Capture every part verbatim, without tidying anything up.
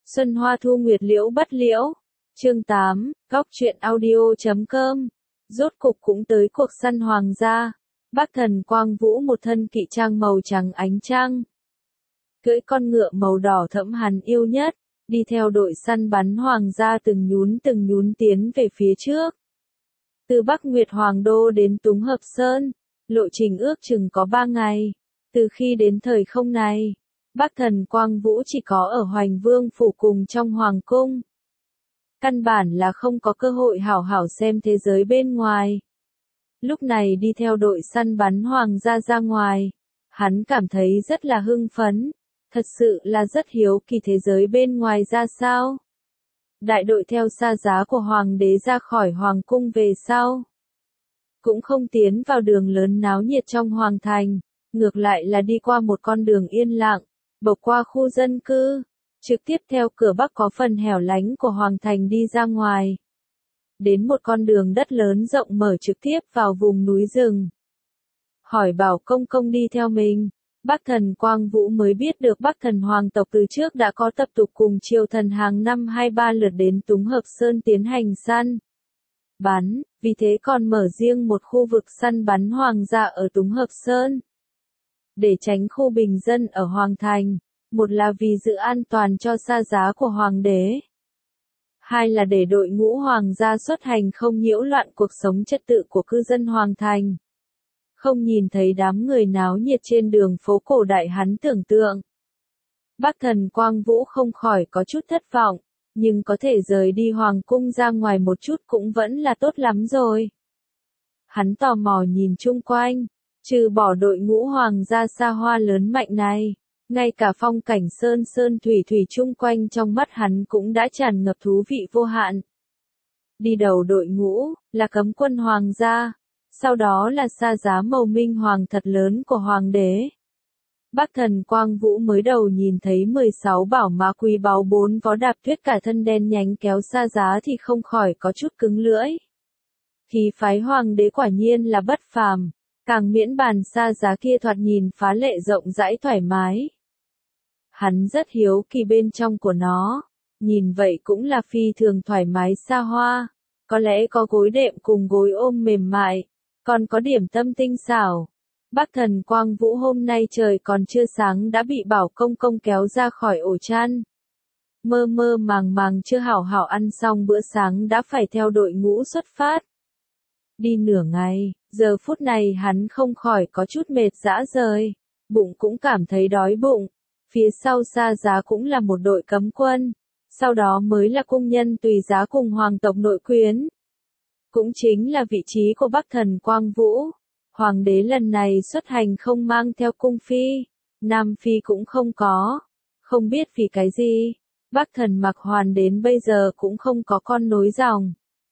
Xuân hoa thu nguyệt liễu bất liễu. Chương tám, góc truyện audio chấm com. Rốt cục cũng tới cuộc săn hoàng gia. Bác thần Quang Vũ một thân kỵ trang màu trắng ánh trăng, cưỡi con ngựa màu đỏ thẫm hắn yêu nhất, đi theo đội săn bắn hoàng gia từng nhún từng nhún tiến về phía trước. Từ Bắc Nguyệt Hoàng Đô đến Túng Hợp Sơn, lộ trình ước chừng có ba ngày. Từ khi đến thời không này, Bác thần Quang Vũ chỉ có ở Hoành Vương phủ cùng trong hoàng cung. Căn bản là không có cơ hội hảo hảo xem thế giới bên ngoài. Lúc này đi theo đội săn bắn hoàng gia ra ngoài, hắn cảm thấy rất là hưng phấn, thật sự là rất hiếu kỳ thế giới bên ngoài ra sao. Đại đội theo xa giá của hoàng đế ra khỏi hoàng cung về sau, cũng không tiến vào đường lớn náo nhiệt trong hoàng thành, ngược lại là đi qua một con đường yên lặng, bộc qua khu dân cư, trực tiếp theo cửa bắc có phần hẻo lánh của hoàng thành đi ra ngoài. Đến một con đường đất lớn rộng mở trực tiếp vào vùng núi rừng. Hỏi bảo công công đi theo mình, Bác thần Quang Vũ mới biết được Bác thần hoàng tộc từ trước đã có tập tục cùng triều thần hàng năm hai ba lượt đến Túng Hợp Sơn tiến hành săn bắn, vì thế còn mở riêng một khu vực săn bắn hoàng gia ở Túng Hợp Sơn. Để tránh khu bình dân ở hoàng thành, một là vì giữ an toàn cho xa giá của hoàng đế, hai là để đội ngũ hoàng gia xuất hành không nhiễu loạn cuộc sống trật tự của cư dân hoàng thành. Không nhìn thấy đám người náo nhiệt trên đường phố cổ đại hắn tưởng tượng. Bác thần Quang Vũ không khỏi có chút thất vọng, nhưng có thể rời đi hoàng cung ra ngoài một chút cũng vẫn là tốt lắm rồi. Hắn tò mò nhìn chung quanh, trừ bỏ đội ngũ hoàng gia xa hoa lớn mạnh này, ngay cả phong cảnh sơn sơn thủy thủy chung quanh trong mắt hắn cũng đã tràn ngập thú vị vô hạn. Đi đầu đội ngũ, là cấm quân hoàng gia, sau đó là xa giá màu minh hoàng thật lớn của hoàng đế. Bác thần Quang Vũ mới đầu nhìn thấy mười sáu bảo mã quý báu bốn vó đạp tuyết cả thân đen nhánh kéo xa giá thì không khỏi có chút cứng lưỡi. Khí phái hoàng đế quả nhiên là bất phàm, càng miễn bàn xa giá kia thoạt nhìn phá lệ rộng rãi thoải mái. Hắn rất hiếu kỳ bên trong của nó, nhìn vậy cũng là phi thường thoải mái xa hoa, có lẽ có gối đệm cùng gối ôm mềm mại, còn có điểm tâm tinh xảo. Bác thần Quang Vũ hôm nay trời còn chưa sáng đã bị bảo công công kéo ra khỏi ổ chăn. Mơ mơ màng màng chưa hảo hảo ăn xong bữa sáng đã phải theo đội ngũ xuất phát. Đi nửa ngày, giờ phút này hắn không khỏi có chút mệt rã rời, bụng cũng cảm thấy đói bụng. Phía sau xa giá cũng là một đội cấm quân, sau đó mới là cung nhân tùy giá cùng hoàng tộc nội quyến. Cũng chính là vị trí của Bác thần Quang Vũ. Hoàng đế lần này xuất hành không mang theo cung phi, nam phi cũng không có. Không biết vì cái gì, Bác thần Mặc Hoàn đến bây giờ cũng không có con nối dòng.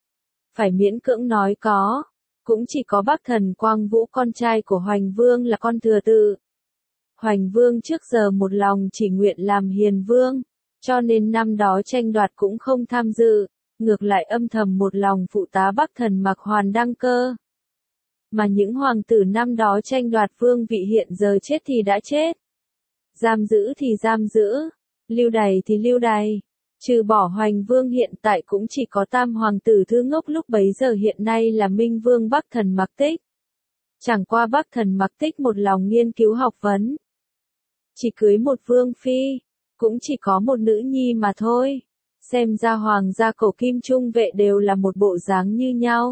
Phải miễn cưỡng nói có, cũng chỉ có Bác thần Quang Vũ con trai của Hoành Vương là con thừa tự. Hoành Vương trước giờ một lòng chỉ nguyện làm hiền vương, cho nên năm đó tranh đoạt cũng không tham dự, ngược lại âm thầm một lòng phụ tá Bác thần Mặc Hoàn đăng cơ. Mà những hoàng tử năm đó tranh đoạt vương vị hiện giờ chết thì đã chết. Giam giữ thì giam giữ, lưu đày thì lưu đày. Trừ bỏ Hoành Vương hiện tại cũng chỉ có tam hoàng tử thứ ngốc lúc bấy giờ hiện nay là Minh Vương Bác thần Mặc Tích. Chẳng qua Bác thần Mặc Tích một lòng nghiên cứu học vấn. Chỉ cưới một vương phi, cũng chỉ có một nữ nhi mà thôi. Xem ra hoàng gia cổ kim trung vệ đều là một bộ dáng như nhau.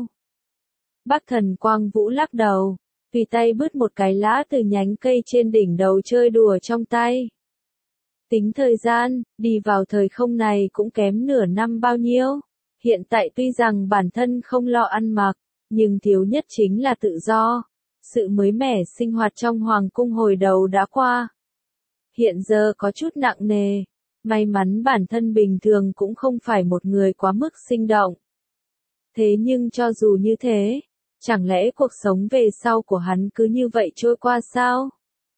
Bác thần Quang Vũ lắc đầu, tùy tay bứt một cái lá từ nhánh cây trên đỉnh đầu chơi đùa trong tay. Tính thời gian, đi vào thời không này cũng kém nửa năm bao nhiêu. Hiện tại tuy rằng bản thân không lo ăn mặc, nhưng thiếu nhất chính là tự do. Sự mới mẻ sinh hoạt trong hoàng cung hồi đầu đã qua. Hiện giờ có chút nặng nề, may mắn bản thân bình thường cũng không phải một người quá mức sinh động. Thế nhưng cho dù như thế, chẳng lẽ cuộc sống về sau của hắn cứ như vậy trôi qua sao?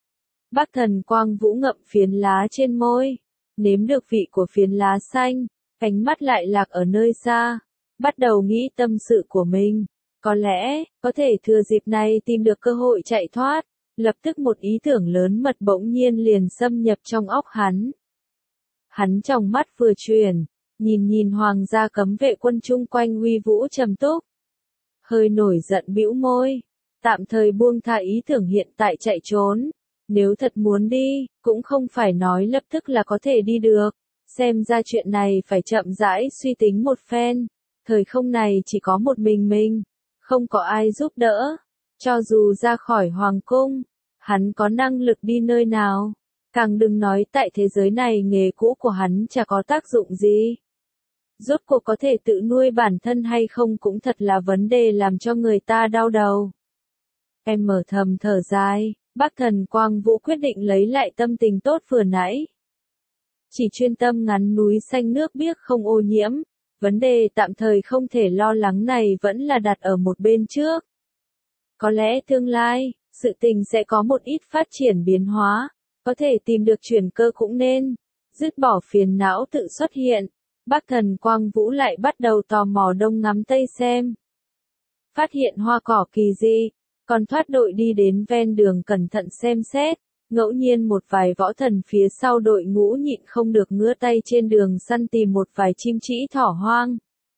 Bác thần Quang Vũ ngậm phiến lá trên môi, nếm được vị của phiến lá xanh, ánh mắt lại lạc ở nơi xa, bắt đầu nghĩ tâm sự của mình. Có lẽ, có thể thừa dịp này tìm được cơ hội chạy thoát. Lập tức một ý tưởng lớn mật bỗng nhiên liền xâm nhập trong óc hắn. Hắn trong mắt vừa chuyển, nhìn nhìn hoàng gia cấm vệ quân chung quanh uy vũ trầm túc. Hơi nổi giận bĩu môi, tạm thời buông tha ý tưởng hiện tại chạy trốn. Nếu thật muốn đi, cũng không phải nói lập tức là có thể đi được. Xem ra chuyện này phải chậm rãi suy tính một phen. Thời không này chỉ có một mình mình, không có ai giúp đỡ. Cho dù ra khỏi hoàng cung, hắn có năng lực đi nơi nào. Càng đừng nói tại thế giới này nghề cũ của hắn chả có tác dụng gì. Rốt cuộc có thể tự nuôi bản thân hay không cũng thật là vấn đề làm cho người ta đau đầu. Em mở thầm thở dài, Bắc Thần Quang Vũ quyết định lấy lại tâm tình tốt vừa nãy. Chỉ chuyên tâm ngắm núi xanh nước biếc không ô nhiễm, vấn đề tạm thời không thể lo lắng này vẫn là đặt ở một bên trước. Có lẽ tương lai, sự tình sẽ có một ít phát triển biến hóa, có thể tìm được chuyển cơ cũng nên, dứt bỏ phiền não tự xuất hiện. Bắc Thần Quang Vũ lại bắt đầu tò mò đông ngắm tây xem. Phát hiện hoa cỏ kỳ dị, còn thoát đội đi đến ven đường cẩn thận xem xét, ngẫu nhiên một vài võ thần phía sau đội ngũ nhịn không được ngứa tay trên đường săn tìm một vài chim trĩ thỏ hoang.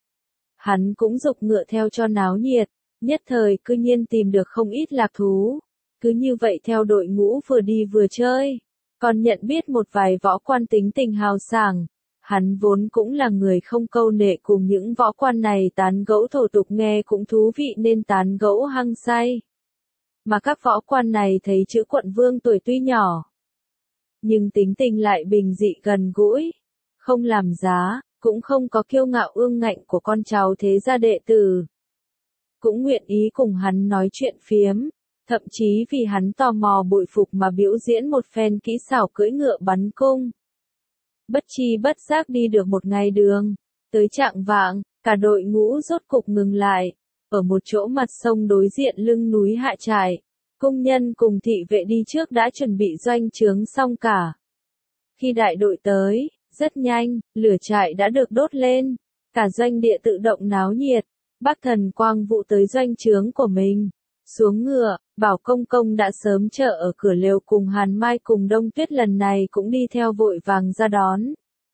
Hắn cũng giục ngựa theo cho náo nhiệt, nhất thời cư nhiên tìm được không ít lạc thú. Cứ như vậy theo đội ngũ vừa đi vừa chơi, còn nhận biết một vài võ quan tính tình hào sảng. Hắn vốn cũng là người không câu nệ, cùng những võ quan này tán gẫu thổ tục nghe cũng thú vị nên tán gẫu hăng say. Mà các võ quan này thấy chữ quận vương tuổi tuy nhỏ, nhưng tính tình lại bình dị gần gũi, không làm giá, cũng không có kiêu ngạo ương ngạnh của con cháu thế gia đệ tử. Cũng nguyện ý cùng hắn nói chuyện phiếm, thậm chí vì hắn tò mò bội phục mà biểu diễn một phen kỹ xảo cưỡi ngựa bắn cung. Bất chi bất giác đi được một ngày đường, tới trạng vạng, cả đội ngũ rốt cục ngừng lại, ở một chỗ mặt sông đối diện lưng núi hạ trại. Công nhân cùng thị vệ đi trước đã chuẩn bị doanh trướng xong cả. Khi đại đội tới, rất nhanh, lửa trại đã được đốt lên, cả doanh địa tự động náo nhiệt. Bắc Thần Quang Vũ tới doanh trướng của mình, xuống ngựa, Bảo Công Công đã sớm chờ ở cửa lều cùng Hàn Mai cùng Đông Tuyết lần này cũng đi theo vội vàng ra đón.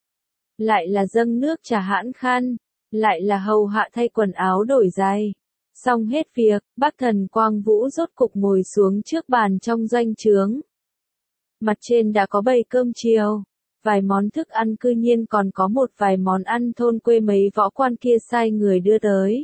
Lại là dâng nước trà hãn khăn, lại là hầu hạ thay quần áo đổi giày. Xong hết việc, Bắc Thần Quang Vũ rốt cục ngồi xuống trước bàn trong doanh trướng. Mặt trên đã có bày cơm chiều, vài món thức ăn, cư nhiên còn có một vài món ăn thôn quê mấy võ quan kia sai người đưa tới.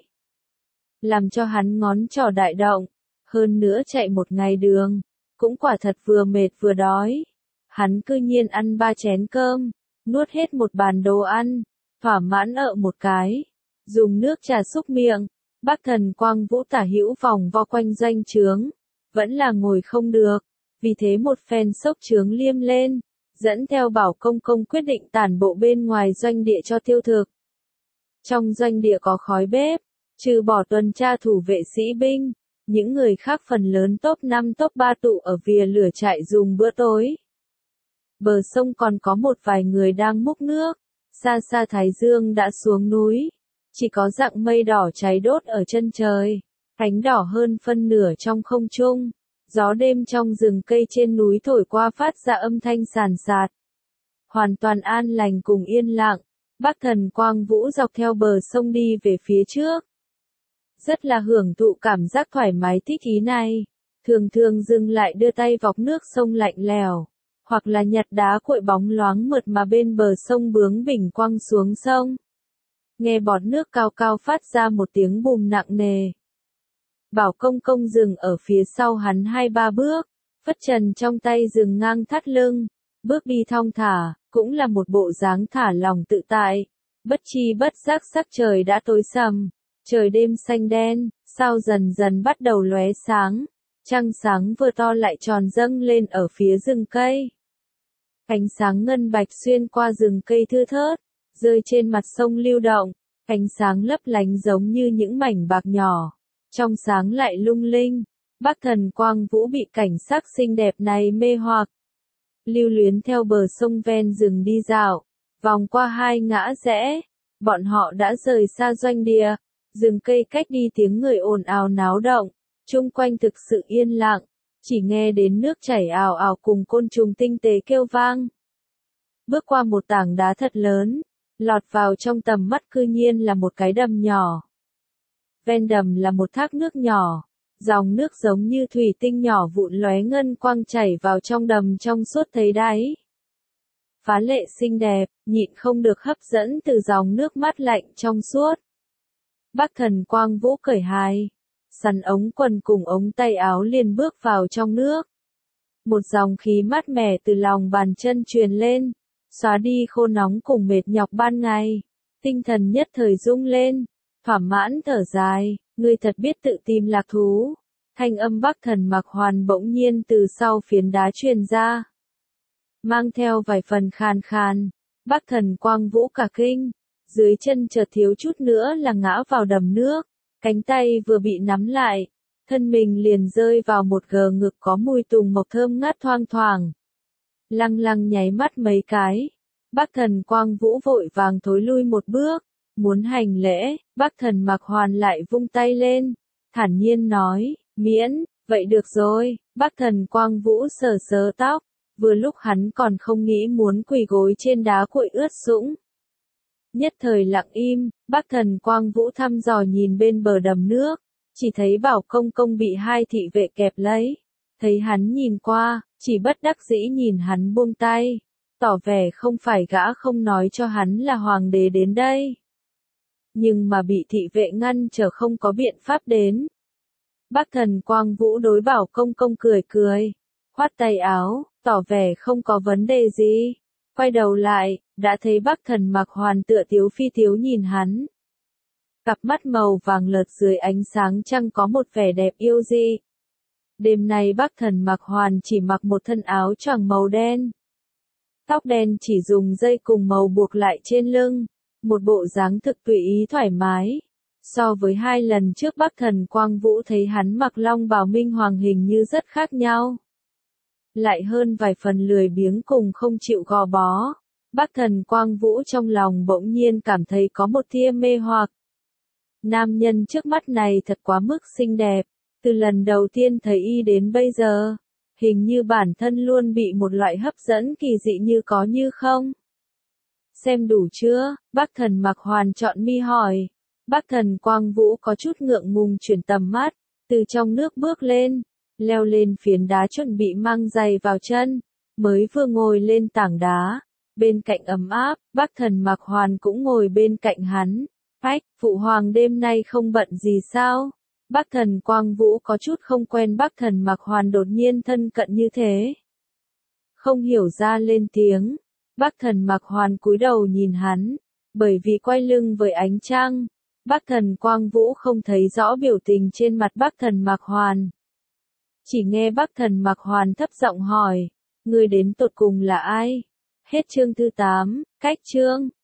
Làm cho hắn ngón trỏ đại động, hơn nữa chạy một ngày đường, cũng quả thật vừa mệt vừa đói. Hắn cư nhiên ăn ba chén cơm, nuốt hết một bàn đồ ăn, thỏa mãn ợ một cái, dùng nước trà xúc miệng. Bắc Thần Quang Vũ tả hữu vòng vo quanh doanh trướng, vẫn là ngồi không được, vì thế một phen xốc trướng liêm lên, dẫn theo Bảo Công Công quyết định tản bộ bên ngoài doanh địa cho tiêu thực. Trong doanh địa có khói bếp, trừ bỏ tuần tra thủ vệ sĩ binh, những người khác phần lớn top năm top ba tụ ở vỉa lửa trại dùng bữa tối. Bờ sông còn có một vài người đang múc nước, xa xa Thái Dương đã xuống núi. Chỉ có dạng mây đỏ cháy đốt ở chân trời, cánh đỏ hơn phân nửa trong không trung, gió đêm trong rừng cây trên núi thổi qua phát ra âm thanh sàn sạt. Hoàn toàn an lành cùng yên lặng, Bắc Thần Quang Vũ dọc theo bờ sông đi về phía trước. Rất là hưởng thụ cảm giác thoải mái thích ý này, thường thường dừng lại đưa tay vọc nước sông lạnh lèo, hoặc là nhặt đá cuội bóng loáng mượt mà bên bờ sông bướng bỉnh quăng xuống sông. Nghe bọt nước cao cao phát ra một tiếng bùm nặng nề. Bảo Công Công dừng ở phía sau hắn hai ba bước, phất trần trong tay dừng ngang thắt lưng, bước đi thong thả, cũng là một bộ dáng thả lòng tự tại. Bất chi bất giác sắc trời đã tối sầm, trời đêm xanh đen, sao dần dần bắt đầu lóe sáng, trăng sáng vừa to lại tròn dâng lên ở phía rừng cây. Ánh sáng ngân bạch xuyên qua rừng cây thưa thớt, rơi trên mặt sông lưu động, ánh sáng lấp lánh giống như những mảnh bạc nhỏ, trong sáng lại lung linh. Bắc Thần Quang Vũ bị cảnh sắc xinh đẹp này mê hoặc, lưu luyến theo bờ sông ven rừng đi dạo, vòng qua hai ngã rẽ, bọn họ đã rời xa doanh địa, rừng cây cách đi tiếng người ồn ào náo động, chung quanh thực sự yên lặng, chỉ nghe đến nước chảy ào ào cùng côn trùng tinh tế kêu vang. bước qua một tảng đá thật lớn, lọt vào trong tầm mắt cư nhiên là một cái đầm nhỏ. Ven đầm là một thác nước nhỏ, dòng nước giống như thủy tinh nhỏ vụn lóe ngân quang chảy vào trong đầm trong suốt thấy đáy. Phá lệ xinh đẹp, nhịn không được hấp dẫn từ dòng nước mát lạnh trong suốt. Bắc Thần Quang Vũ cởi hài, sắn ống quần cùng ống tay áo liền bước vào trong nước. Một dòng khí mát mẻ từ lòng bàn chân truyền lên, xóa đi khô nóng cùng mệt nhọc ban ngày. Tinh thần nhất thời rung lên, thỏa mãn thở dài, ngươi thật biết tự tìm lạc thú. Thanh âm Bắc Thần Mặc Hoàn bỗng nhiên từ sau phiến đá truyền ra, mang theo vài phần khàn khàn. Bắc Thần Quang Vũ cả kinh, dưới chân chợt thiếu chút nữa là ngã vào đầm nước, cánh tay vừa bị nắm lại, thân mình liền rơi vào một gờ ngực có mùi tùng mộc thơm ngát thoang thoảng. Lăng lăng nháy mắt mấy cái, Bắc Thần Quang Vũ vội vàng thối lui một bước, muốn hành lễ. Bắc Thần Mặc Hoàn lại vung tay lên, thản nhiên nói, miễn, vậy được rồi. Bắc Thần Quang Vũ sờ sờ tóc, vừa lúc hắn còn không nghĩ muốn quỳ gối trên đá cuội ướt sũng. Nhất thời lặng im, Bắc Thần Quang Vũ thăm dò nhìn bên bờ đầm nước, chỉ thấy Bảo Công Công bị hai thị vệ kẹp lấy. Thấy hắn nhìn qua, chỉ bất đắc dĩ nhìn hắn buông tay, tỏ vẻ không phải gã không nói cho hắn là hoàng đế đến đây. Nhưng mà bị thị vệ ngăn trở không có biện pháp đến. Bắc Thần Quang Vũ đối Bảo Công Công cười cười, khoát tay áo, tỏ vẻ không có vấn đề gì. Quay đầu lại, đã thấy Bắc Thần Mặc Hoàn tựa tiếu phi tiếu nhìn hắn. Cặp mắt màu vàng lợt dưới ánh sáng trăng có một vẻ đẹp yêu dị. Đêm nay Bắc Thần Mặc Hoàn chỉ mặc một thân áo choàng màu đen. Tóc đen chỉ dùng dây cùng màu buộc lại trên lưng, một bộ dáng thực tùy ý thoải mái. So với hai lần trước Bắc Thần Quang Vũ thấy hắn mặc long bào minh hoàng hình như rất khác nhau. Lại hơn vài phần lười biếng cùng không chịu gò bó. Bắc Thần Quang Vũ trong lòng bỗng nhiên cảm thấy có một tia mê hoặc. Nam nhân trước mắt này thật quá mức xinh đẹp, từ lần đầu tiên thấy y đến bây giờ, hình như bản thân luôn bị một loại hấp dẫn kỳ dị như có như không. Xem đủ chưa? Bắc Thần Mặc Hoàn chọn mi hỏi. Bắc Thần Quang Vũ có chút ngượng ngùng chuyển tầm mắt, từ trong nước bước lên, leo lên phiến đá chuẩn bị mang giày vào chân, mới vừa ngồi lên tảng đá, bên cạnh ấm áp, Bắc Thần Mặc Hoàn cũng ngồi bên cạnh hắn. Ách, phụ hoàng đêm nay không bận gì sao? Bắc Thần Quang Vũ có chút không quen Bắc Thần Mặc Hoàn đột nhiên thân cận như thế. Không hiểu ra lên tiếng. Bắc Thần Mặc Hoàn cúi đầu nhìn hắn, bởi vì quay lưng với ánh trăng, Bắc Thần Quang Vũ không thấy rõ biểu tình trên mặt Bắc Thần Mặc Hoàn. Chỉ nghe Bắc Thần Mặc Hoàn thấp giọng hỏi, người đến tột cùng là ai? Hết chương thứ tám, cách chương.